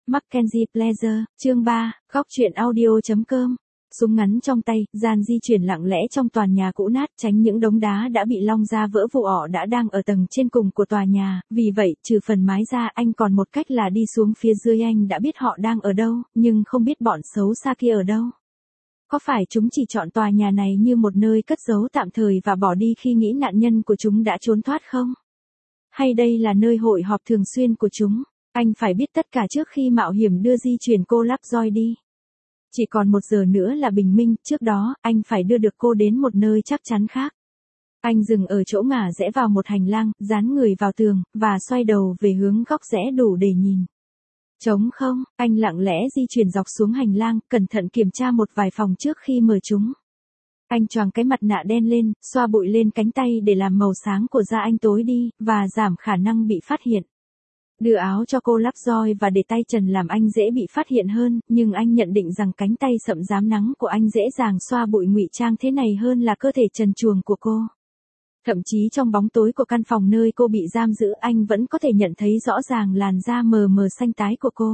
Mackenzie Pleasure, chương 3, góc truyện audio.com. Súng ngắn trong tay, Gian di chuyển lặng lẽ trong tòa nhà cũ nát, tránh những đống đá đã bị long ra vỡ vụ đã đang ở tầng trên cùng của tòa nhà, vì vậy, trừ phần mái ra anh còn một cách là đi xuống phía dưới. Anh đã biết họ đang ở đâu, nhưng không biết bọn xấu xa kia ở đâu. Có phải chúng chỉ chọn tòa nhà này như một nơi cất giấu tạm thời và bỏ đi khi nghĩ nạn nhân của chúng đã trốn thoát không? Hay đây là nơi hội họp thường xuyên của chúng? Anh phải biết tất cả trước khi mạo hiểm đưa di chuyển cô Lovejoy đi. Chỉ còn 1 giờ nữa là bình minh, trước đó, anh phải đưa được cô đến một nơi chắc chắn khác. Anh dừng ở chỗ ngả rẽ vào một hành lang, dán người vào tường, và xoay đầu về hướng góc rẽ đủ để nhìn. Trống không, anh lặng lẽ di chuyển dọc xuống hành lang, cẩn thận kiểm tra một vài phòng trước khi mở chúng. Anh choàng cái mặt nạ đen lên, xoa bụi lên cánh tay để làm màu sáng của da anh tối đi, và giảm khả năng bị phát hiện. Đưa áo cho cô Lovejoy và để tay trần làm anh dễ bị phát hiện hơn, nhưng anh nhận định rằng cánh tay sậm rám nắng của anh dễ dàng xoa bụi ngụy trang thế này hơn là cơ thể trần truồng của cô. Thậm chí trong bóng tối của căn phòng nơi cô bị giam giữ, anh vẫn có thể nhận thấy rõ ràng làn da mờ mờ xanh tái của cô.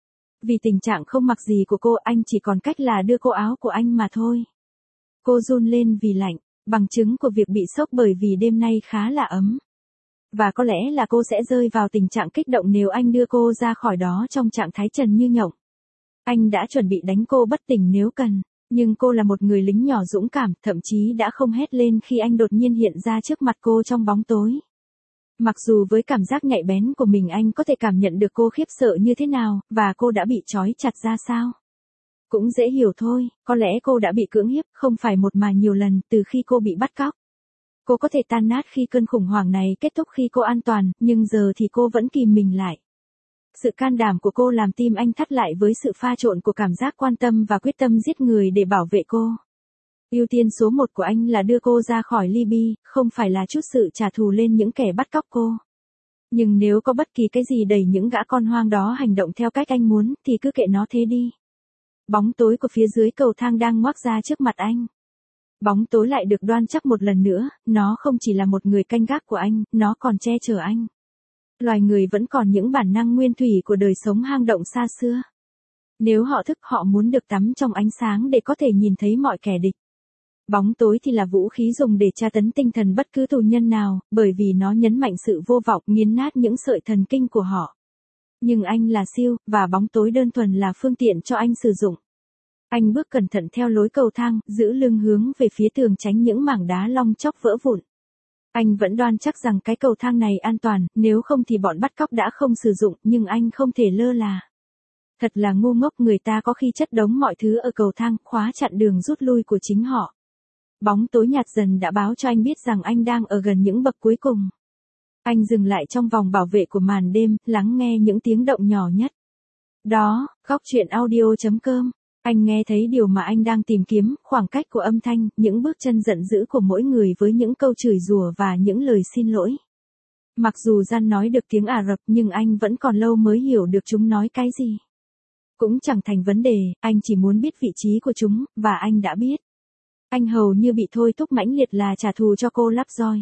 Vì tình trạng không mặc gì của cô, anh chỉ còn cách là đưa cô áo của anh mà thôi. Cô run lên vì lạnh, bằng chứng của việc bị sốc bởi vì đêm nay khá là ấm. Và có lẽ là cô sẽ rơi vào tình trạng kích động nếu anh đưa cô ra khỏi đó trong trạng thái trần như nhộng. Anh đã chuẩn bị đánh cô bất tỉnh nếu cần, nhưng cô là một người lính nhỏ dũng cảm, thậm chí đã không hét lên khi anh đột nhiên hiện ra trước mặt cô trong bóng tối. Mặc dù với cảm giác nhạy bén của mình anh có thể cảm nhận được cô khiếp sợ như thế nào, và cô đã bị trói chặt ra sao. Cũng dễ hiểu thôi, có lẽ cô đã bị cưỡng hiếp, không phải một mà nhiều lần, từ khi cô bị bắt cóc. Cô có thể tan nát khi cơn khủng hoảng này kết thúc khi cô an toàn, nhưng giờ thì cô vẫn kìm mình lại. Sự can đảm của cô làm tim anh thắt lại với sự pha trộn của cảm giác quan tâm và quyết tâm giết người để bảo vệ cô. Ưu tiên số 1 của anh là đưa cô ra khỏi Libby, không phải là chút sự trả thù lên những kẻ bắt cóc cô. Nhưng nếu có bất kỳ cái gì đẩy những gã con hoang đó hành động theo cách anh muốn, thì cứ kệ nó thế đi. Bóng tối của phía dưới cầu thang đang ngoác ra trước mặt anh. Bóng tối lại được đoan chắc một lần nữa, nó không chỉ là một người canh gác của anh, nó còn che chở anh. Loài người vẫn còn những bản năng nguyên thủy của đời sống hang động xa xưa. Nếu họ thức, họ muốn được tắm trong ánh sáng để có thể nhìn thấy mọi kẻ địch. Bóng tối thì là vũ khí dùng để tra tấn tinh thần bất cứ tù nhân nào, bởi vì nó nhấn mạnh sự vô vọng, nghiền nát những sợi thần kinh của họ. Nhưng anh là siêu, và bóng tối đơn thuần là phương tiện cho anh sử dụng. Anh bước cẩn thận theo lối cầu thang, giữ lưng hướng về phía tường tránh những mảng đá long chóc vỡ vụn. Anh vẫn đoan chắc rằng cái cầu thang này an toàn, nếu không thì bọn bắt cóc đã không sử dụng, nhưng anh không thể lơ là. Thật là ngu ngốc, người ta có khi chất đống mọi thứ ở cầu thang, khóa chặn đường rút lui của chính họ. Bóng tối nhạt dần đã báo cho anh biết rằng anh đang ở gần những bậc cuối cùng. Anh dừng lại trong vòng bảo vệ của màn đêm, lắng nghe những tiếng động nhỏ nhất. Đó, góc truyện audio.com. Anh nghe thấy điều mà anh đang tìm kiếm, khoảng cách của âm thanh, những bước chân giận dữ của mỗi người với những câu chửi rủa và những lời xin lỗi. Mặc dù Gian nói được tiếng Ả Rập nhưng anh vẫn còn lâu mới hiểu được chúng nói cái gì. Cũng chẳng thành vấn đề, anh chỉ muốn biết vị trí của chúng, và anh đã biết. Anh hầu như bị thôi thúc mãnh liệt là trả thù cho cô Lovejoy.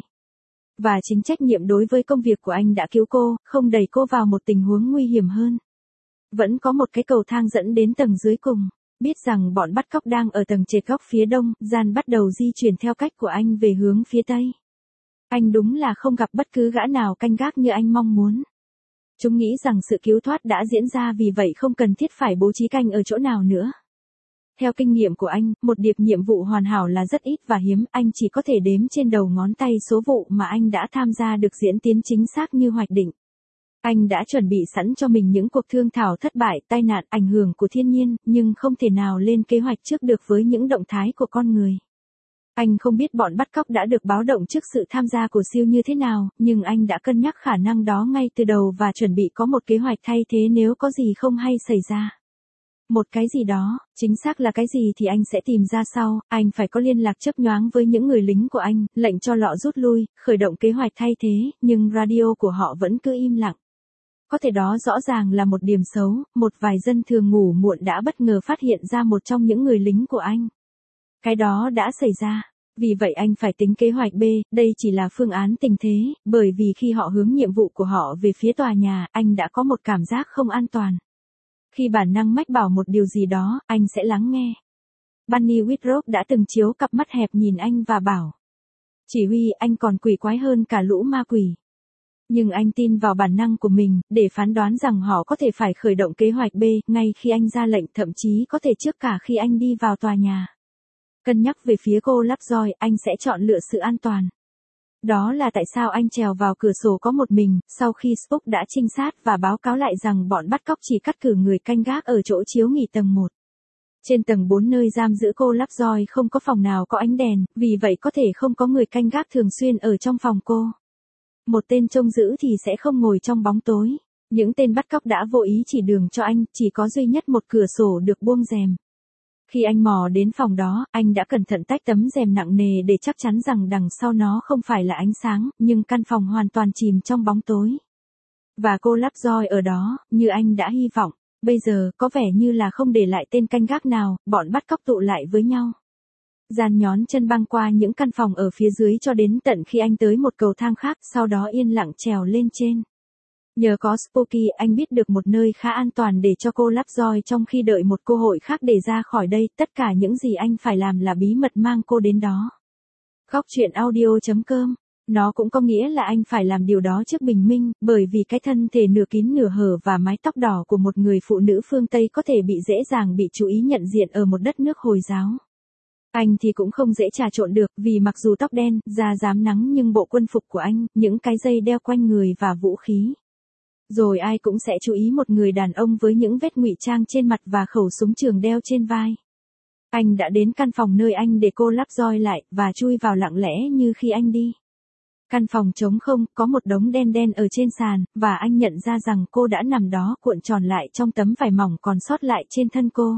Và chính trách nhiệm đối với công việc của anh đã cứu cô, không đẩy cô vào một tình huống nguy hiểm hơn. Vẫn có một cái cầu thang dẫn đến tầng dưới cùng. Biết rằng bọn bắt cóc đang ở tầng trệt góc phía đông, Gian bắt đầu di chuyển theo cách của anh về hướng phía tây. Anh đúng là không gặp bất cứ gã nào canh gác như anh mong muốn. Chúng nghĩ rằng sự cứu thoát đã diễn ra, vì vậy không cần thiết phải bố trí canh ở chỗ nào nữa. Theo kinh nghiệm của anh, một điệp nhiệm vụ hoàn hảo là rất ít và hiếm, anh chỉ có thể đếm trên đầu ngón tay số vụ mà anh đã tham gia được diễn tiến chính xác như hoạch định. Anh đã chuẩn bị sẵn cho mình những cuộc thương thảo thất bại, tai nạn, ảnh hưởng của thiên nhiên, nhưng không thể nào lên kế hoạch trước được với những động thái của con người. Anh không biết bọn bắt cóc đã được báo động trước sự tham gia của siêu như thế nào, nhưng anh đã cân nhắc khả năng đó ngay từ đầu và chuẩn bị có một kế hoạch thay thế nếu có gì không hay xảy ra. Một cái gì đó, chính xác là cái gì thì anh sẽ tìm ra sau, anh phải có liên lạc chớp nhoáng với những người lính của anh, lệnh cho lọ rút lui, khởi động kế hoạch thay thế, nhưng radio của họ vẫn cứ im lặng. Có thể đó rõ ràng là một điểm xấu, một vài dân thường ngủ muộn đã bất ngờ phát hiện ra một trong những người lính của anh. Cái đó đã xảy ra. Vì vậy anh phải tính kế hoạch B, đây chỉ là phương án tình thế, bởi vì khi họ hướng nhiệm vụ của họ về phía tòa nhà, anh đã có một cảm giác không an toàn. Khi bản năng mách bảo một điều gì đó, anh sẽ lắng nghe. Bunny Whitrock đã từng chiếu cặp mắt hẹp nhìn anh và bảo. Chỉ huy, anh còn quỷ quái hơn cả lũ ma quỷ. Nhưng anh tin vào bản năng của mình, để phán đoán rằng họ có thể phải khởi động kế hoạch B, ngay khi anh ra lệnh, thậm chí có thể trước cả khi anh đi vào tòa nhà. Cân nhắc về phía cô Lovejoy, anh sẽ chọn lựa sự an toàn. Đó là tại sao anh trèo vào cửa sổ có một mình, sau khi Spock đã trinh sát và báo cáo lại rằng bọn bắt cóc chỉ cắt cử người canh gác ở chỗ chiếu nghỉ tầng 1. Trên tầng 4 nơi giam giữ cô Lovejoy không có phòng nào có ánh đèn, vì vậy có thể không có người canh gác thường xuyên ở trong phòng cô. Một tên trông giữ thì sẽ không ngồi trong bóng tối. Những tên bắt cóc đã vô ý chỉ đường cho anh, chỉ có duy nhất một cửa sổ được buông rèm. Khi anh mò đến phòng đó, anh đã cẩn thận tách tấm rèm nặng nề để chắc chắn rằng đằng sau nó không phải là ánh sáng, nhưng căn phòng hoàn toàn chìm trong bóng tối. Và cô Lovejoy ở đó, như anh đã hy vọng. Bây giờ, có vẻ như là không để lại tên canh gác nào, bọn bắt cóc tụ lại với nhau. Gian nhón chân băng qua những căn phòng ở phía dưới cho đến tận khi anh tới một cầu thang khác, sau đó yên lặng trèo lên trên. Nhờ có Spooky, anh biết được một nơi khá an toàn để cho cô Lovejoy trong khi đợi một cơ hội khác để ra khỏi đây. Tất cả những gì anh phải làm là bí mật mang cô đến đó. Góc truyện audio.com. Nó cũng có nghĩa là anh phải làm điều đó trước bình minh, bởi vì cái thân thể nửa kín nửa hở và mái tóc đỏ của một người phụ nữ phương Tây có thể bị dễ dàng bị chú ý nhận diện ở một đất nước Hồi giáo. Anh thì cũng không dễ trà trộn được, vì mặc dù tóc đen, da rám nắng nhưng bộ quân phục của anh, những cái dây đeo quanh người và vũ khí. Rồi ai cũng sẽ chú ý một người đàn ông với những vết ngụy trang trên mặt và khẩu súng trường đeo trên vai. Anh đã đến căn phòng nơi anh để cô Lovejoy lại, và chui vào lặng lẽ như khi anh đi. Căn phòng trống không, có một đống đen đen ở trên sàn, và anh nhận ra rằng cô đã nằm đó cuộn tròn lại trong tấm vải mỏng còn sót lại trên thân cô.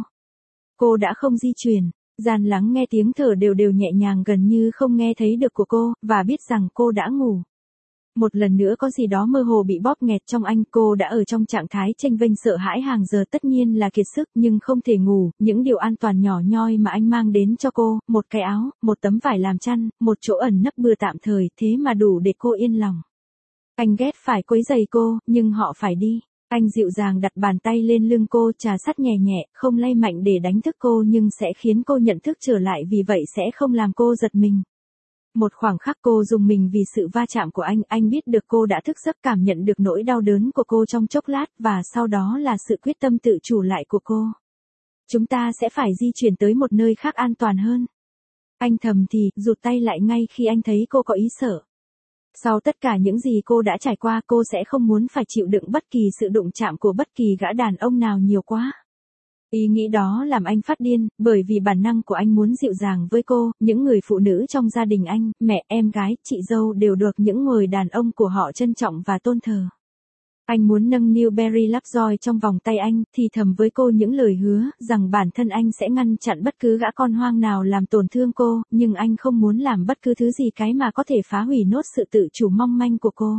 Cô đã không di chuyển. Gian lắng nghe tiếng thở đều đều nhẹ nhàng gần như không nghe thấy được của cô, và biết rằng cô đã ngủ. Một lần nữa có gì đó mơ hồ bị bóp nghẹt trong anh, cô đã ở trong trạng thái chênh vênh sợ hãi hàng giờ, tất nhiên là kiệt sức nhưng không thể ngủ. Những điều an toàn nhỏ nhoi mà anh mang đến cho cô, một cái áo, một tấm vải làm chăn, một chỗ ẩn nấp bừa tạm thời, thế mà đủ để cô yên lòng. Anh ghét phải quấy rầy cô, nhưng họ phải đi. Anh dịu dàng đặt bàn tay lên lưng cô, trà sát nhẹ nhẹ, không lay mạnh để đánh thức cô nhưng sẽ khiến cô nhận thức trở lại, vì vậy sẽ không làm cô giật mình. Một khoảng khắc cô rùng mình vì sự va chạm của anh biết được cô đã thức giấc, cảm nhận được nỗi đau đớn của cô trong chốc lát, và sau đó là sự quyết tâm tự chủ lại của cô. Chúng ta sẽ phải di chuyển tới một nơi khác an toàn hơn. Anh thầm thì, rụt tay lại ngay khi anh thấy cô có ý sợ. Sau tất cả những gì cô đã trải qua, cô sẽ không muốn phải chịu đựng bất kỳ sự đụng chạm của bất kỳ gã đàn ông nào nhiều quá. Ý nghĩ đó làm anh phát điên, bởi vì bản năng của anh muốn dịu dàng với cô, những người phụ nữ trong gia đình anh, mẹ, em gái, chị dâu đều được những người đàn ông của họ trân trọng và tôn thờ. Anh muốn nâng Newberry Lovejoy trong vòng tay anh, thì thầm với cô những lời hứa, rằng bản thân anh sẽ ngăn chặn bất cứ gã con hoang nào làm tổn thương cô, nhưng anh không muốn làm bất cứ thứ gì cái mà có thể phá hủy nốt sự tự chủ mong manh của cô.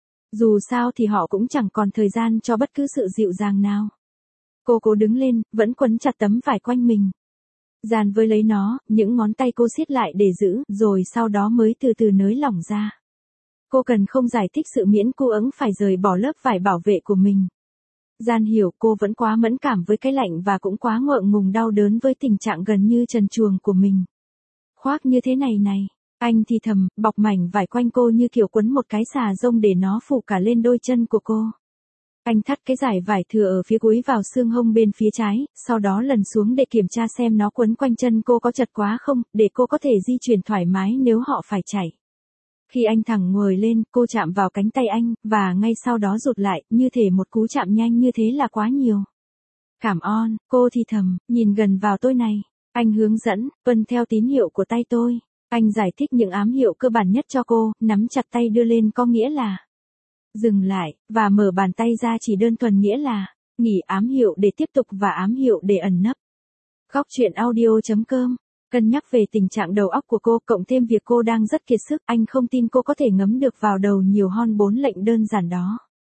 Dù sao thì họ cũng chẳng còn thời gian cho bất cứ sự dịu dàng nào. Cô cố đứng lên, vẫn quấn chặt tấm vải quanh mình. Gian với lấy nó, những ngón tay cô siết lại để giữ, rồi sau đó mới từ từ nới lỏng ra. Cô cần không giải thích sự miễn cưỡng phải rời bỏ lớp vải bảo vệ của mình. Gian hiểu cô vẫn quá mẫn cảm với cái lạnh và cũng quá ngượng ngùng đau đớn với tình trạng gần như trần truồng của mình. Khoác như thế này này, anh thì thầm, bọc mảnh vải quanh cô như kiểu quấn một cái xà rông để nó phủ cả lên đôi chân của cô. Anh thắt cái dải vải thừa ở phía cuối vào xương hông bên phía trái, sau đó lần xuống để kiểm tra xem nó quấn quanh chân cô có chật quá không, để cô có thể di chuyển thoải mái nếu họ phải chạy. Khi anh thẳng ngồi lên, cô chạm vào cánh tay anh, và ngay sau đó rụt lại, như thể một cú chạm nhanh như thế là quá nhiều. Cảm ơn, cô thì thầm, nhìn gần vào tôi này. Anh hướng dẫn, tuân theo tín hiệu của tay tôi. Anh giải thích những ám hiệu cơ bản nhất cho cô, nắm chặt tay đưa lên có nghĩa là dừng lại, và mở bàn tay ra chỉ đơn thuần nghĩa là nghỉ, ám hiệu để tiếp tục và ám hiệu để ẩn nấp. Góc truyện audio.com. Cân nhắc về tình trạng đầu óc của cô, cộng thêm việc cô đang rất kiệt sức, anh không tin cô có thể ngấm được vào đầu nhiều hơn 4 lệnh đơn giản đó.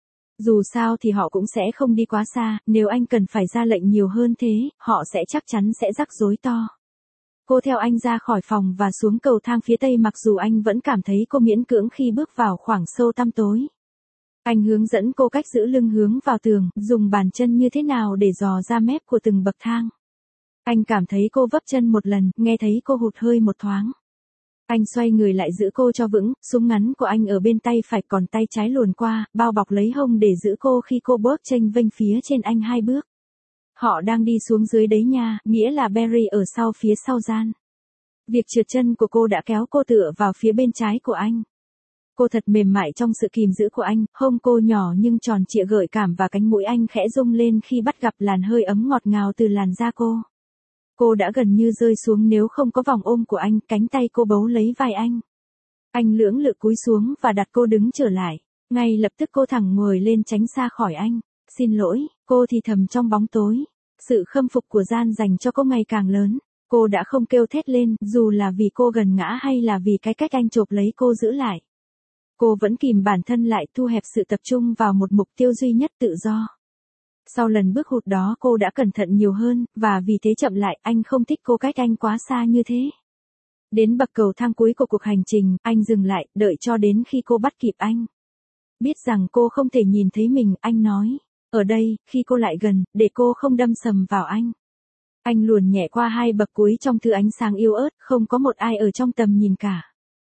Dù sao thì họ cũng sẽ không đi quá xa, nếu anh cần phải ra lệnh nhiều hơn thế, họ sẽ chắc chắn sẽ rắc rối to. Cô theo anh ra khỏi phòng và xuống cầu thang phía tây, mặc dù anh vẫn cảm thấy cô miễn cưỡng khi bước vào khoảng sâu tăm tối. Anh hướng dẫn cô cách giữ lưng hướng vào tường, dùng bàn chân như thế nào để dò ra mép của từng bậc thang. Anh cảm thấy cô vấp chân một lần, nghe thấy cô hụt hơi một thoáng. Anh xoay người lại giữ cô cho vững, súng ngắn của anh ở bên tay phải còn tay trái luồn qua, bao bọc lấy hông để giữ cô khi cô bước chênh vênh phía trên anh 2 bước. Họ đang đi xuống dưới đấy nha, nghĩa là Barry ở sau phía sau gian. Việc trượt chân của cô đã kéo cô tựa vào phía bên trái của anh. Cô thật mềm mại trong sự kìm giữ của anh, hông cô nhỏ nhưng tròn trịa gợi cảm và cánh mũi anh khẽ rung lên khi bắt gặp làn hơi ấm ngọt ngào từ làn da cô. Cô đã gần như rơi xuống nếu không có vòng ôm của anh, cánh tay cô bấu lấy vai anh. Anh lưỡng lự cúi xuống và đặt cô đứng trở lại. Ngay lập tức cô thẳng ngồi lên tránh xa khỏi anh. Xin lỗi, cô thì thầm trong bóng tối. Sự khâm phục của Gian dành cho cô ngày càng lớn. Cô đã không kêu thét lên, dù là vì cô gần ngã hay là vì cái cách anh chộp lấy cô giữ lại. Cô vẫn kìm bản thân lại, thu hẹp sự tập trung vào một mục tiêu duy nhất, tự do. Sau lần bước hụt đó cô đã cẩn thận nhiều hơn, và vì thế chậm lại, anh không thích cô cách anh quá xa như thế. Đến bậc cầu thang cuối của cuộc hành trình, anh dừng lại, đợi cho đến khi cô bắt kịp anh. Biết rằng cô không thể nhìn thấy mình, anh nói, ở đây, khi cô lại gần, để cô không đâm sầm vào anh. Anh luồn nhẹ qua 2 bậc cuối trong thứ ánh sáng yếu ớt, không có một ai ở trong tầm nhìn cả.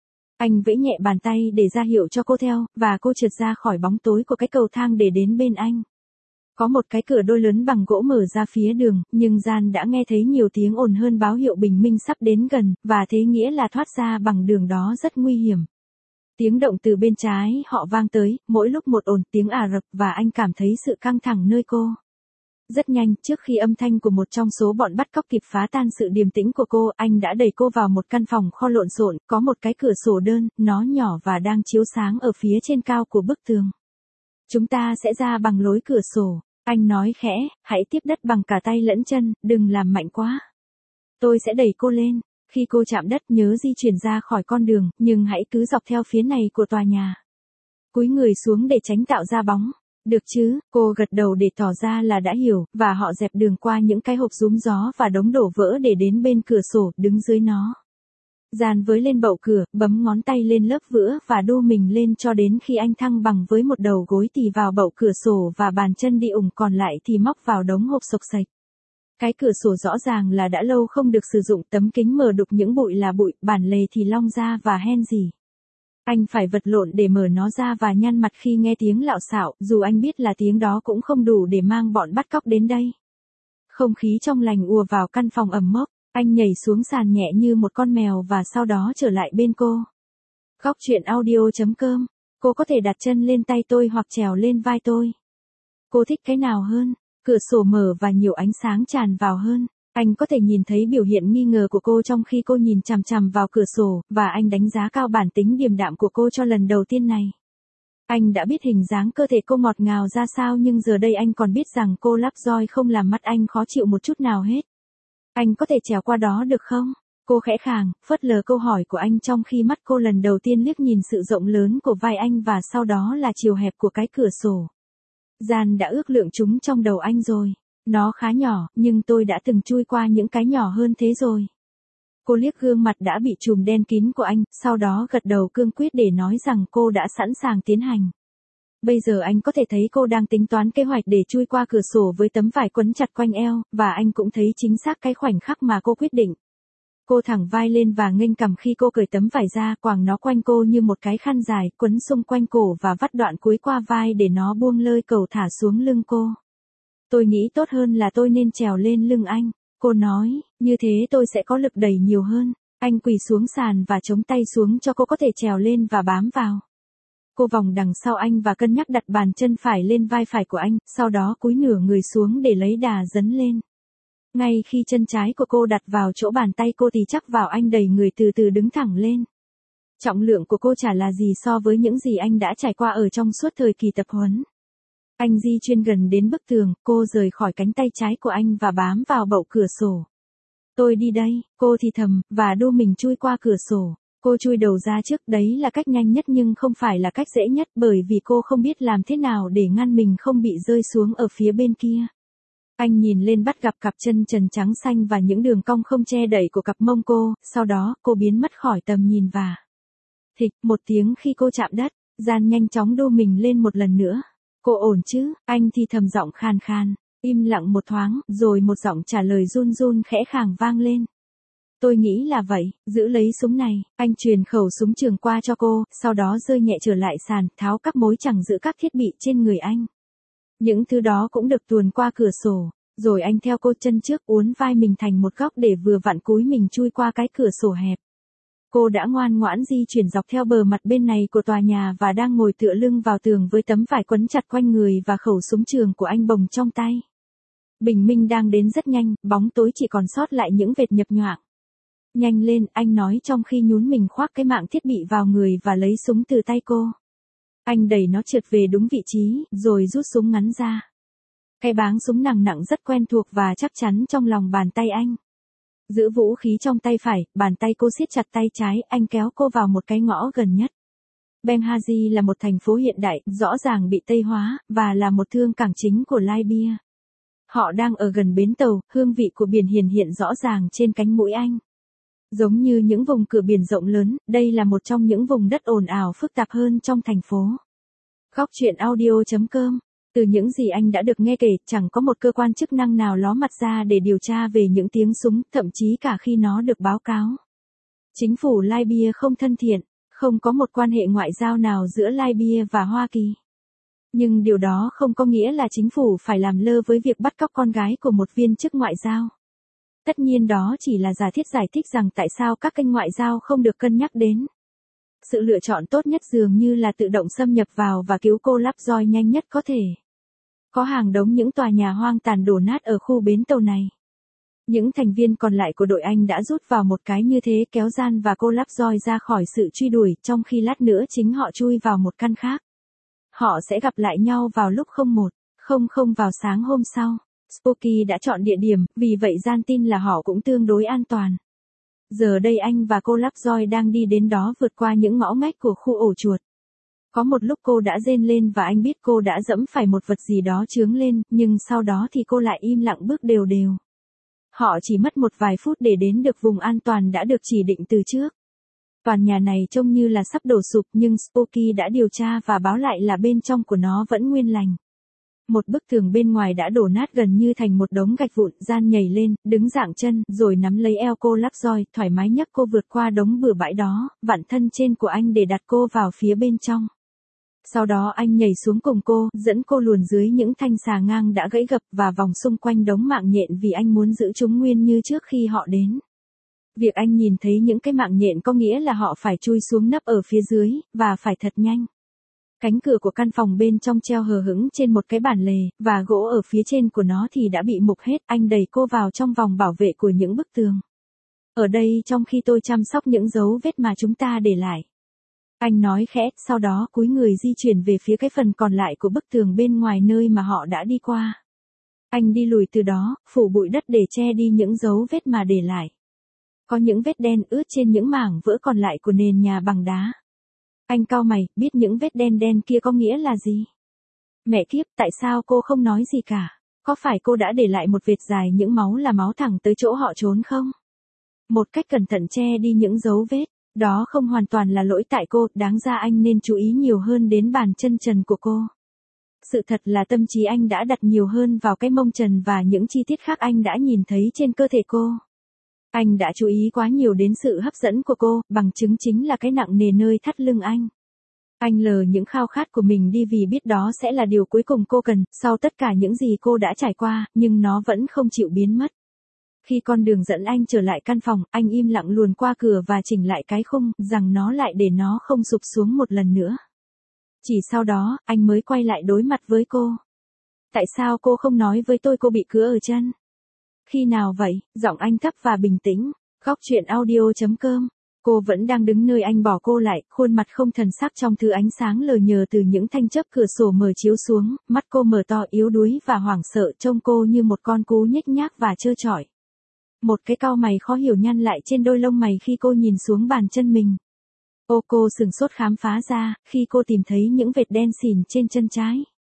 Anh vẫy nhẹ bàn tay để ra hiệu cho cô theo, và cô trượt ra khỏi bóng tối của cái cầu thang để đến bên anh. Có một cái cửa đôi lớn bằng gỗ mở ra phía đường, nhưng Gian đã nghe thấy nhiều tiếng ồn hơn báo hiệu bình minh sắp đến gần, và thế nghĩa là thoát ra bằng đường đó rất nguy hiểm. Tiếng động từ bên trái họ vang tới, mỗi lúc một ồn, tiếng Ả Rập, và anh cảm thấy sự căng thẳng nơi cô. Rất nhanh, trước khi âm thanh của một trong số bọn bắt cóc kịp phá tan sự điềm tĩnh của cô, anh đã đẩy cô vào một căn phòng kho lộn xộn, có một cái cửa sổ đơn, nó nhỏ và đang chiếu sáng ở phía trên cao của bức tường. Chúng ta sẽ ra bằng lối cửa sổ, anh nói khẽ, hãy tiếp đất bằng cả tay lẫn chân, đừng làm mạnh quá. Tôi sẽ đẩy cô lên, khi cô chạm đất nhớ di chuyển ra khỏi con đường, nhưng hãy cứ dọc theo phía này của tòa nhà. Cúi người xuống để tránh tạo ra bóng. Được chứ, cô gật đầu để tỏ ra là đã hiểu, và họ dẹp đường qua những cái hộp rúm gió và đống đổ vỡ để đến bên cửa sổ, đứng dưới nó. Gian với lên bậu cửa, bấm ngón tay lên lớp vữa và đu mình lên cho đến khi anh thăng bằng với một đầu gối tì vào bậu cửa sổ và bàn chân đi ủng còn lại thì móc vào đống hộp xộc xệch. Cái cửa sổ rõ ràng là đã lâu không được sử dụng, tấm kính mờ đục những bụi là bụi, bản lề thì long ra và hen gì. Anh phải vật lộn để mở nó ra và nhăn mặt khi nghe tiếng lạo xạo, dù anh biết là tiếng đó cũng không đủ để mang bọn bắt cóc đến đây. Không khí trong lành ùa vào căn phòng ẩm mốc, anh nhảy xuống sàn nhẹ như một con mèo và sau đó trở lại bên cô. Góc truyện audio.com, cô có thể đặt chân lên tay tôi hoặc trèo lên vai tôi. Cô thích cái nào hơn? Cửa sổ mở và nhiều ánh sáng tràn vào hơn. Anh có thể nhìn thấy biểu hiện nghi ngờ của cô trong khi cô nhìn chằm chằm vào cửa sổ, và anh đánh giá cao bản tính điềm đạm của cô cho lần đầu tiên này. Anh đã biết hình dáng cơ thể cô ngọt ngào ra sao, nhưng giờ đây anh còn biết rằng cô lắp roi không làm mắt anh khó chịu một chút nào hết. Anh có thể trèo qua đó được không? Cô khẽ khàng, phớt lờ câu hỏi của anh trong khi mắt cô lần đầu tiên liếc nhìn sự rộng lớn của vai anh và sau đó là chiều hẹp của cái cửa sổ. Gian đã ước lượng chúng trong đầu anh rồi. Nó khá nhỏ, nhưng tôi đã từng chui qua những cái nhỏ hơn thế rồi. Cô liếc gương mặt đã bị trùm đen kín của anh, sau đó gật đầu cương quyết để nói rằng cô đã sẵn sàng tiến hành. Bây giờ anh có thể thấy cô đang tính toán kế hoạch để chui qua cửa sổ với tấm vải quấn chặt quanh eo, và anh cũng thấy chính xác cái khoảnh khắc mà cô quyết định. Cô thẳng vai lên và nghênh cằm khi cô cởi tấm vải ra, quàng nó quanh cô như một cái khăn dài, quấn xung quanh cổ và vắt đoạn cuối qua vai để nó buông lơi cầu thả xuống lưng cô. Tôi nghĩ tốt hơn là tôi nên trèo lên lưng anh, cô nói, như thế tôi sẽ có lực đẩy nhiều hơn. Anh quỳ xuống sàn và chống tay xuống cho cô có thể trèo lên và bám vào. Cô vòng đằng sau anh và cân nhắc đặt bàn chân phải lên vai phải của anh, sau đó cúi nửa người xuống để lấy đà dấn lên. Ngay khi chân trái của cô đặt vào chỗ bàn tay cô thì chắc vào anh đẩy người từ từ đứng thẳng lên. Trọng lượng của cô chả là gì so với những gì anh đã trải qua ở trong suốt thời kỳ tập huấn. Anh di chuyển gần đến bức tường, cô rời khỏi cánh tay trái của anh và bám vào bậu cửa sổ. Tôi đi đây, cô thì thầm, và đu mình chui qua cửa sổ. Cô chui đầu ra trước, đấy là cách nhanh nhất nhưng không phải là cách dễ nhất bởi vì cô không biết làm thế nào để ngăn mình không bị rơi xuống ở phía bên kia. Anh nhìn lên bắt gặp cặp chân trần trắng xanh và những đường cong không che đậy của cặp mông cô, sau đó cô biến mất khỏi tầm nhìn và thịch một tiếng khi cô chạm đất. Gian nhanh chóng đô mình lên một lần nữa. Cô ổn chứ? Anh thì thầm giọng khan khan. Im lặng một thoáng, rồi một giọng trả lời run run khẽ khàng vang lên. Tôi nghĩ là vậy, giữ lấy súng này, anh truyền khẩu súng trường qua cho cô, sau đó rơi nhẹ trở lại sàn, tháo các mối chẳng giữ các thiết bị trên người anh. Những thứ đó cũng được tuồn qua cửa sổ, rồi anh theo cô chân trước uốn vai mình thành một góc để vừa vặn cúi mình chui qua cái cửa sổ hẹp. Cô đã ngoan ngoãn di chuyển dọc theo bờ mặt bên này của tòa nhà và đang ngồi tựa lưng vào tường với tấm vải quấn chặt quanh người và khẩu súng trường của anh bồng trong tay. Bình minh đang đến rất nhanh, bóng tối chỉ còn sót lại những vệt nhập nhoạng. Nhanh lên, anh nói trong khi nhún mình khoác cái mạng thiết bị vào người và lấy súng từ tay cô. Anh đẩy nó trượt về đúng vị trí, rồi rút súng ngắn ra. Cái báng súng nặng nặng rất quen thuộc và chắc chắn trong lòng bàn tay anh. Giữ vũ khí trong tay phải, bàn tay cô siết chặt tay trái, anh kéo cô vào một cái ngõ gần nhất. Benghazi là một thành phố hiện đại, rõ ràng bị Tây hóa, và là một thương cảng chính của Libya. Họ đang ở gần bến tàu, hương vị của biển hiện hiện rõ ràng trên cánh mũi anh. Giống như những vùng cửa biển rộng lớn, đây là một trong những vùng đất ồn ào phức tạp hơn trong thành phố. Góc chuyện audio.com. Từ những gì anh đã được nghe kể, chẳng có một cơ quan chức năng nào ló mặt ra để điều tra về những tiếng súng, thậm chí cả khi nó được báo cáo. Chính phủ Libya không thân thiện, không có một quan hệ ngoại giao nào giữa Libya và Hoa Kỳ. Nhưng điều đó không có nghĩa là chính phủ phải làm lơ với việc bắt cóc con gái của một viên chức ngoại giao. Tất nhiên đó chỉ là giả thiết giải thích rằng tại sao các kênh ngoại giao không được cân nhắc đến. Sự lựa chọn tốt nhất dường như là tự động xâm nhập vào và cứu cô Lovejoy nhanh nhất có thể. Có hàng đống những tòa nhà hoang tàn đổ nát ở khu bến tàu này. Những thành viên còn lại của đội anh đã rút vào một cái như thế kéo Gian và cô Lovejoy ra khỏi sự truy đuổi, trong khi lát nữa chính họ chui vào một căn khác. Họ sẽ gặp lại nhau vào lúc 01:00 vào sáng hôm sau. Spooky đã chọn địa điểm, vì vậy Gian tin là họ cũng tương đối an toàn. Giờ đây anh và cô Lovejoy đang đi đến đó vượt qua những ngõ ngách của khu ổ chuột. Có một lúc cô đã rên lên và anh biết cô đã dẫm phải một vật gì đó chướng lên, nhưng sau đó thì cô lại im lặng bước đều đều. Họ chỉ mất một vài phút để đến được vùng an toàn đã được chỉ định từ trước. Toàn nhà này trông như là sắp đổ sụp nhưng Spooky đã điều tra và báo lại là bên trong của nó vẫn nguyên lành. Một bức tường bên ngoài đã đổ nát gần như thành một đống gạch vụn. Gian nhảy lên, đứng dạng chân, rồi nắm lấy eo cô Lovejoy, thoải mái nhấc cô vượt qua đống bừa bãi đó, vặn thân trên của anh để đặt cô vào phía bên trong. Sau đó anh nhảy xuống cùng cô, dẫn cô luồn dưới những thanh xà ngang đã gãy gập và vòng xung quanh đống mạng nhện vì anh muốn giữ chúng nguyên như trước khi họ đến. Việc anh nhìn thấy những cái mạng nhện có nghĩa là họ phải chui xuống nấp ở phía dưới, và phải thật nhanh. Cánh cửa của căn phòng bên trong treo hờ hững trên một cái bản lề, và gỗ ở phía trên của nó thì đã bị mục hết. Anh đẩy cô vào trong vòng bảo vệ của những bức tường. Ở đây trong khi tôi chăm sóc những dấu vết mà chúng ta để lại. Anh nói khẽ, sau đó cúi người di chuyển về phía cái phần còn lại của bức tường bên ngoài nơi mà họ đã đi qua. Anh đi lùi từ đó, phủ bụi đất để che đi những dấu vết mà để lại. Có những vết đen ướt trên những mảng vỡ còn lại của nền nhà bằng đá. Anh cau mày, biết những vết đen đen kia có nghĩa là gì? Mẹ kiếp, tại sao cô không nói gì cả? Có phải cô đã để lại một vệt dài những máu là máu thẳng tới chỗ họ trốn không? Một cách cẩn thận che đi những dấu vết, đó không hoàn toàn là lỗi tại cô, đáng ra anh nên chú ý nhiều hơn đến bàn chân trần của cô. Sự thật là tâm trí anh đã đặt nhiều hơn vào cái mông trần và những chi tiết khác anh đã nhìn thấy trên cơ thể cô. Anh đã chú ý quá nhiều đến sự hấp dẫn của cô, bằng chứng chính là cái nặng nề nơi thắt lưng anh. Anh lờ những khao khát của mình đi vì biết đó sẽ là điều cuối cùng cô cần, sau tất cả những gì cô đã trải qua, nhưng nó vẫn không chịu biến mất. Khi con đường dẫn anh trở lại căn phòng, anh im lặng luồn qua cửa và chỉnh lại cái khung, rằng nó lại để nó không sụp xuống một lần nữa. Chỉ sau đó, anh mới quay lại đối mặt với cô. Tại sao cô không nói với tôi cô bị cứa ở chân? Khi nào vậy? Giọng anh thấp và bình tĩnh. Góc chuyện audio.com. Cô vẫn đang đứng nơi anh bỏ cô lại, khuôn mặt không thần sắc trong thứ ánh sáng lờ nhờ từ những thanh chớp cửa sổ mở chiếu xuống, mắt cô mở to yếu đuối và hoảng sợ, trông cô như một con cú nhếch nhác và trơ trọi. Một cái cau mày khó hiểu nhăn lại trên đôi lông mày khi cô nhìn xuống bàn chân mình. Cô sửng sốt khám phá ra, khi cô tìm thấy những vệt đen xỉn trên chân trái.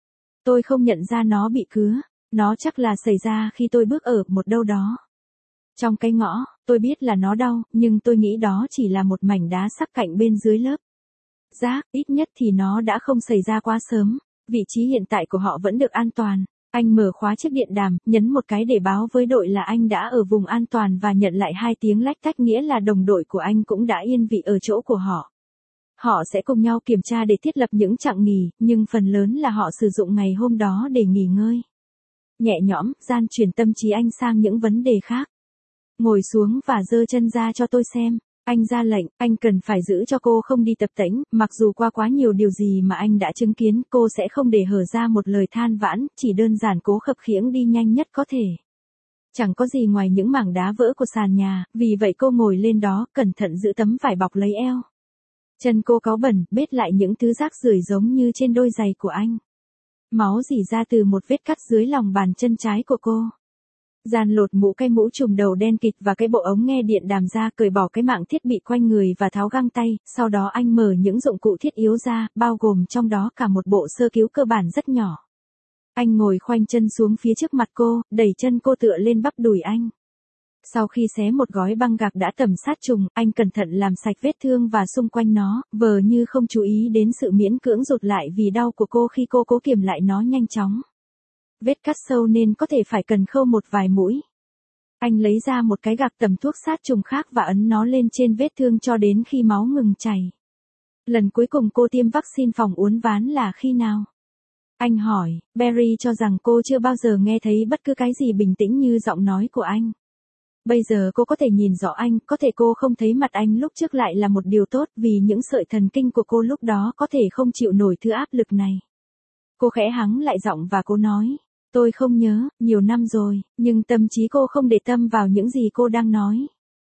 Tôi không nhận ra nó bị cứa, nó chắc là xảy ra khi tôi bước ở một đâu đó. Trong cái ngõ, tôi biết là nó đau, nhưng tôi nghĩ đó chỉ là một mảnh đá sắc cạnh bên dưới lớp. giác, ít nhất thì nó đã không xảy ra quá sớm. Vị trí hiện tại của họ vẫn được an toàn. Anh mở khóa chiếc điện đàm, nhấn một cái để báo với đội là anh đã ở vùng an toàn và nhận lại 2 tiếng lách tách, nghĩa là đồng đội của anh cũng đã yên vị ở chỗ của họ. Họ sẽ cùng nhau kiểm tra để thiết lập những chặng nghỉ, nhưng phần lớn là họ sử dụng ngày hôm đó để nghỉ ngơi. Nhẹ nhõm, Gian chuyển tâm trí anh sang những vấn đề khác. Ngồi xuống và giơ chân ra cho tôi xem. Anh ra lệnh, anh cần phải giữ cho cô không đi tập tễnh, mặc dù qua quá nhiều điều gì mà anh đã chứng kiến, cô sẽ không để hở ra một lời than vãn, chỉ đơn giản cố khập khiễng đi nhanh nhất có thể. Chẳng có gì ngoài những mảng đá vỡ của sàn nhà, vì vậy cô ngồi lên đó, cẩn thận giữ tấm vải bọc lấy eo. Chân cô cáu bẩn, bết lại những thứ rác rưởi giống như trên đôi giày của anh. Máu rỉ ra từ một vết cắt dưới lòng bàn chân trái của cô. Gian lột mũ cái mũ trùm đầu đen kịt và cái bộ ống nghe điện đàm ra, cởi bỏ cái mạng thiết bị quanh người và tháo găng tay, sau đó anh mở những dụng cụ thiết yếu ra, bao gồm trong đó cả một bộ sơ cứu cơ bản rất nhỏ. Anh ngồi khoanh chân xuống phía trước mặt cô, đẩy chân cô tựa lên bắp đùi anh. Sau khi xé một gói băng gạc đã tẩm sát trùng, anh cẩn thận làm sạch vết thương và xung quanh nó, vờ như không chú ý đến sự miễn cưỡng rụt lại vì đau của cô khi cô cố kiềm lại nó nhanh chóng. Vết cắt sâu nên có thể phải cần khâu một vài mũi. Anh lấy ra một cái gạc tẩm thuốc sát trùng khác và ấn nó lên trên vết thương cho đến khi máu ngừng chảy. Lần cuối cùng cô tiêm vaccine phòng uốn ván là khi nào? Anh hỏi, Barry cho rằng cô chưa bao giờ nghe thấy bất cứ cái gì bình tĩnh như giọng nói của anh. Bây giờ cô có thể nhìn rõ anh, có thể cô không thấy mặt anh lúc trước lại là một điều tốt vì những sợi thần kinh của cô lúc đó có thể không chịu nổi thứ áp lực này. Cô khẽ hắng lại giọng và cô nói, tôi không nhớ, nhiều năm rồi, nhưng tâm trí cô không để tâm vào những gì cô đang nói.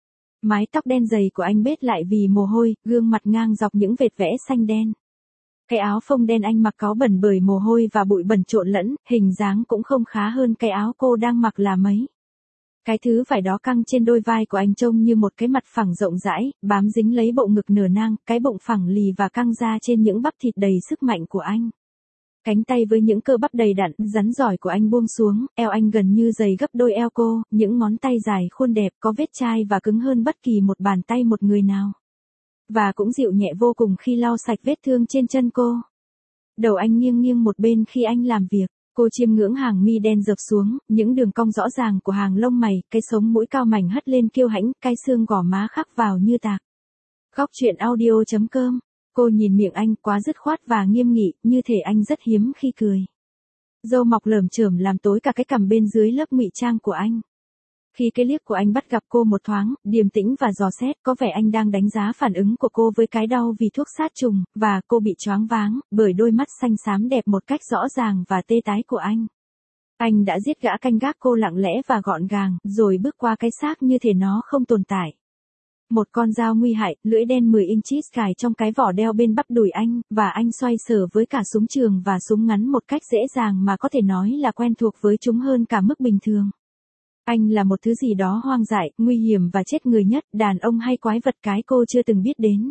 Mái tóc đen dày của anh bết lại vì mồ hôi, gương mặt ngang dọc những vệt vẽ xanh đen. Cái áo phông đen anh mặc cáu bẩn bởi mồ hôi và bụi bẩn trộn lẫn, hình dáng cũng không khá hơn cái áo cô đang mặc là mấy. Cái thứ vải đó căng trên đôi vai của anh trông như một cái mặt phẳng rộng rãi, bám dính lấy bộ ngực nở nang, cái bụng phẳng lì và căng ra trên những bắp thịt đầy sức mạnh của anh. Cánh tay với những cơ bắp đầy đặn, rắn giỏi của anh buông xuống, eo anh gần như dày gấp đôi eo cô, những ngón tay dài khuôn đẹp có vết chai và cứng hơn bất kỳ một bàn tay một người nào. Và cũng dịu nhẹ vô cùng khi lau sạch vết thương trên chân cô. Đầu anh nghiêng nghiêng một bên khi anh làm việc. Cô chiêm ngưỡng hàng mi đen dập xuống, những đường cong rõ ràng của hàng lông mày, cái sống mũi cao mảnh hất lên kiêu hãnh, cái xương gò má khắc vào như tạc. Góc truyện audio.com. Cô nhìn miệng anh quá dứt khoát và nghiêm nghị, như thể anh rất hiếm khi cười. Râu mọc lởm chởm làm tối cả cái cằm bên dưới lớp ngụy trang của anh. Khi cái liếc của anh bắt gặp cô một thoáng, điềm tĩnh và dò xét, có vẻ anh đang đánh giá phản ứng của cô với cái đau vì thuốc sát trùng, và cô bị choáng váng, bởi đôi mắt xanh xám đẹp một cách rõ ràng và tê tái của anh. Anh đã giết gã canh gác cô lặng lẽ và gọn gàng, rồi bước qua cái xác như thể nó không tồn tại. Một con dao nguy hại, lưỡi đen 10 inches cài trong cái vỏ đeo bên bắp đùi anh, và anh xoay sở với cả súng trường và súng ngắn một cách dễ dàng mà có thể nói là quen thuộc với chúng hơn cả mức bình thường. Anh là một thứ gì đó hoang dại, nguy hiểm và chết người nhất, đàn ông hay quái vật cái cô chưa từng biết đến.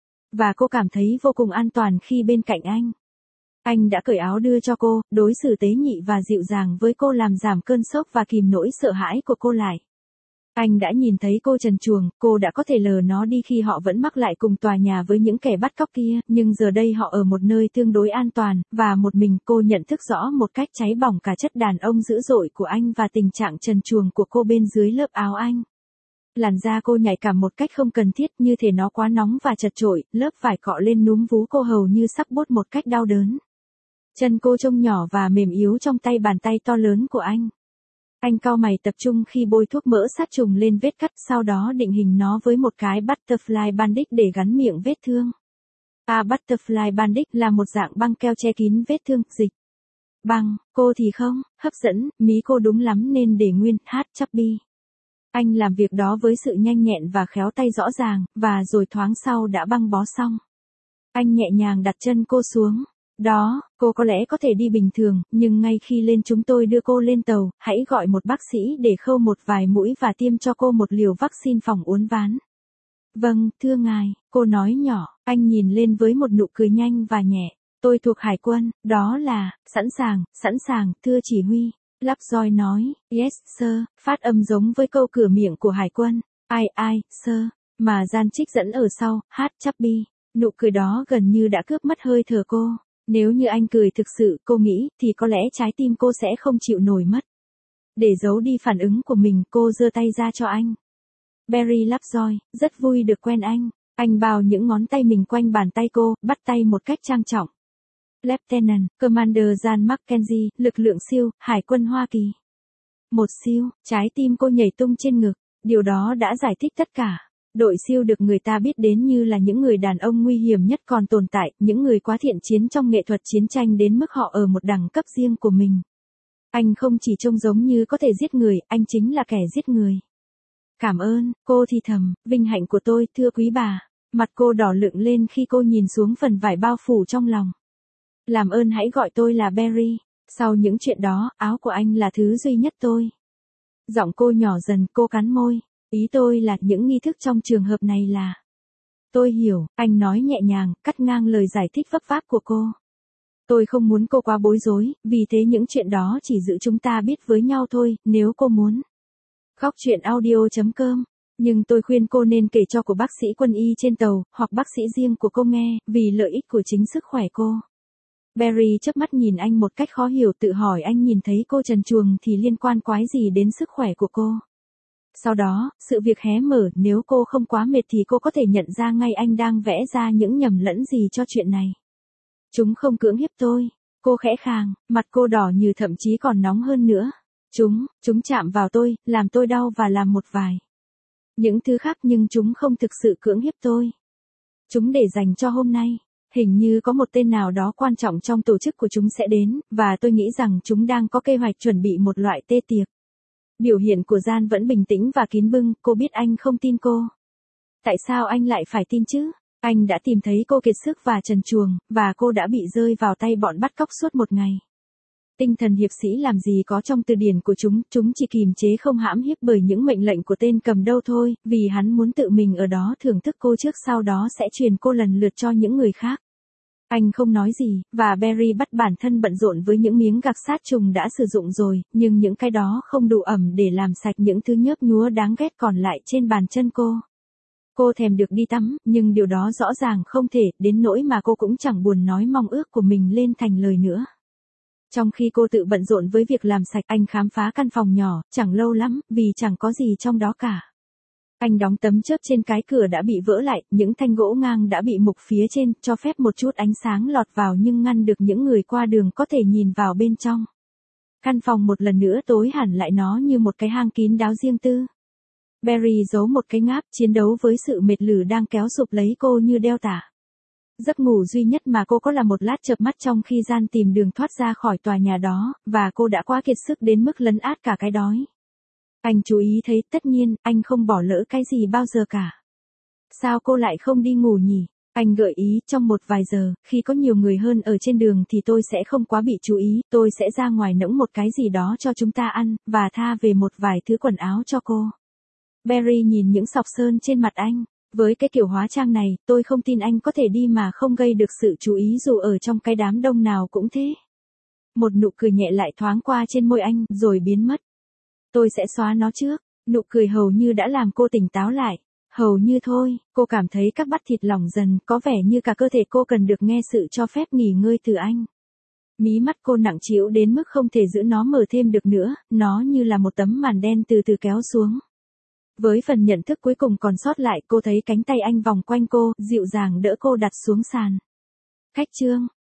Và cô cảm thấy vô cùng an toàn khi bên cạnh anh. Anh đã cởi áo đưa cho cô, đối xử tế nhị và dịu dàng với cô làm giảm cơn sốc và kìm nỗi sợ hãi của cô lại. Anh đã nhìn thấy cô trần truồng, cô đã có thể lờ nó đi khi họ vẫn mắc lại cùng tòa nhà với những kẻ bắt cóc kia, nhưng giờ đây họ ở một nơi tương đối an toàn, và một mình cô nhận thức rõ một cách cháy bỏng cả chất đàn ông dữ dội của anh và tình trạng trần truồng của cô bên dưới lớp áo anh. Làn da cô nhạy cảm một cách không cần thiết, như thể nó quá nóng và chật chội, lớp vải cọ lên núm vú cô hầu như sắp buốt một cách đau đớn. Chân cô trông nhỏ và mềm yếu trong tay bàn tay to lớn của anh. Anh cau mày tập trung khi bôi thuốc mỡ sát trùng lên vết cắt, sau đó định hình nó với một cái butterfly bandage để gắn miệng vết thương. Butterfly bandage là một dạng băng keo che kín vết thương, dịch. Băng, cô thì không, hấp dẫn, mí cô đúng lắm nên để nguyên, chubby. Anh làm việc đó với sự nhanh nhẹn và khéo tay rõ ràng, và rồi thoáng sau đã băng bó xong. Anh nhẹ nhàng đặt chân cô xuống. Đó, cô có lẽ có thể đi bình thường, nhưng ngay khi lên chúng tôi đưa cô lên tàu, hãy gọi một bác sĩ để khâu một vài mũi và tiêm cho cô một liều vaccine phòng uốn ván. Vâng, thưa ngài, cô nói nhỏ, anh nhìn lên với một nụ cười nhanh và nhẹ. Tôi thuộc hải quân, đó là, sẵn sàng, thưa chỉ huy. Lovejoy nói, yes, sir, phát âm giống với câu cửa miệng của hải quân. Ai, sir, mà Gian trích dẫn ở sau, chubby. Nụ cười đó gần như đã cướp mất hơi thở cô. Nếu như anh cười thực sự, cô nghĩ, thì có lẽ trái tim cô sẽ không chịu nổi mất. Để giấu đi phản ứng của mình, cô giơ tay ra cho anh. Barry Lovejoy, rất vui được quen anh. Anh bao những ngón tay mình quanh bàn tay cô, bắt tay một cách trang trọng. Lieutenant, Commander John Mackenzie, lực lượng siêu, Hải quân Hoa Kỳ. Một siêu, trái tim cô nhảy tung trên ngực. Điều đó đã giải thích tất cả. Đội siêu được người ta biết đến như là những người đàn ông nguy hiểm nhất còn tồn tại, những người quá thiện chiến trong nghệ thuật chiến tranh đến mức họ ở một đẳng cấp riêng của mình. Anh không chỉ trông giống như có thể giết người, anh chính là kẻ giết người. Cảm ơn, cô thì thầm, vinh hạnh của tôi, thưa quý bà. Mặt cô đỏ lựng lên khi cô nhìn xuống phần vải bao phủ trong lòng. Làm ơn hãy gọi tôi là Barry. Sau những chuyện đó, áo của anh là thứ duy nhất tôi. Giọng cô nhỏ dần, cô cắn môi. Ý tôi là những nghi thức trong trường hợp này là... Tôi hiểu, anh nói nhẹ nhàng, cắt ngang lời giải thích vấp váp của cô. Tôi không muốn cô quá bối rối, vì thế những chuyện đó chỉ giữ chúng ta biết với nhau thôi, nếu cô muốn. Góc truyện audio.com. Nhưng tôi khuyên cô nên kể cho của bác sĩ quân y trên tàu, hoặc bác sĩ riêng của cô nghe, vì lợi ích của chính sức khỏe cô. Barry chớp mắt nhìn anh một cách khó hiểu, tự hỏi anh nhìn thấy cô trần truồng thì liên quan quái gì đến sức khỏe của cô. Sau đó, sự việc hé mở, nếu cô không quá mệt thì cô có thể nhận ra ngay anh đang vẽ ra những nhầm lẫn gì cho chuyện này. Chúng không cưỡng hiếp tôi. Cô khẽ khàng, mặt cô đỏ như thậm chí còn nóng hơn nữa. Chúng chạm vào tôi, làm tôi đau và làm một vài những thứ khác, nhưng chúng không thực sự cưỡng hiếp tôi. Chúng để dành cho hôm nay. Hình như có một tên nào đó quan trọng trong tổ chức của chúng sẽ đến, và tôi nghĩ rằng chúng đang có kế hoạch chuẩn bị một loại tê tiệc. Biểu hiện của Gian vẫn bình tĩnh và kín bưng, cô biết anh không tin cô. Tại sao anh lại phải tin chứ? Anh đã tìm thấy cô kiệt sức và trần truồng, và cô đã bị rơi vào tay bọn bắt cóc suốt một ngày. Tinh thần hiệp sĩ làm gì có trong từ điển của chúng chỉ kìm chế không hãm hiếp bởi những mệnh lệnh của tên cầm đầu thôi, vì hắn muốn tự mình ở đó thưởng thức cô trước, sau đó sẽ truyền cô lần lượt cho những người khác. Anh không nói gì, và Barry bắt bản thân bận rộn với những miếng gạc sát trùng đã sử dụng rồi, nhưng những cái đó không đủ ẩm để làm sạch những thứ nhớp nhúa đáng ghét còn lại trên bàn chân cô. Cô thèm được đi tắm, nhưng điều đó rõ ràng không thể, đến nỗi mà cô cũng chẳng buồn nói mong ước của mình lên thành lời nữa. Trong khi cô tự bận rộn với việc làm sạch, anh khám phá căn phòng nhỏ, chẳng lâu lắm, vì chẳng có gì trong đó cả. Anh đóng tấm chớp trên cái cửa đã bị vỡ lại, những thanh gỗ ngang đã bị mục phía trên, cho phép một chút ánh sáng lọt vào nhưng ngăn được những người qua đường có thể nhìn vào bên trong. Căn phòng một lần nữa tối hẳn lại, nó như một cái hang kín đáo riêng tư. Barry giấu một cái ngáp, chiến đấu với sự mệt lử đang kéo sụp lấy cô như đeo tả. Giấc ngủ duy nhất mà cô có là một lát chợp mắt trong khi Gian tìm đường thoát ra khỏi tòa nhà đó, và cô đã quá kiệt sức đến mức lấn át cả cái đói. Anh chú ý thấy, tất nhiên, anh không bỏ lỡ cái gì bao giờ cả. Sao cô lại không đi ngủ nhỉ? Anh gợi ý, trong một vài giờ, khi có nhiều người hơn ở trên đường thì tôi sẽ không quá bị chú ý, tôi sẽ ra ngoài nẫng một cái gì đó cho chúng ta ăn, và tha về một vài thứ quần áo cho cô. Barry nhìn những sọc sơn trên mặt anh. Với cái kiểu hóa trang này, tôi không tin anh có thể đi mà không gây được sự chú ý dù ở trong cái đám đông nào cũng thế. Một nụ cười nhẹ lại thoáng qua trên môi anh, rồi biến mất. Tôi sẽ xóa nó trước. Nụ cười hầu như đã làm cô tỉnh táo lại. Hầu như thôi, cô cảm thấy các bắp thịt lỏng dần, có vẻ như cả cơ thể cô cần được nghe sự cho phép nghỉ ngơi từ anh. Mí mắt cô nặng trĩu đến mức không thể giữ nó mở thêm được nữa, nó như là một tấm màn đen từ từ kéo xuống. Với phần nhận thức cuối cùng còn sót lại, cô thấy cánh tay anh vòng quanh cô, dịu dàng đỡ cô đặt xuống sàn. Cách chương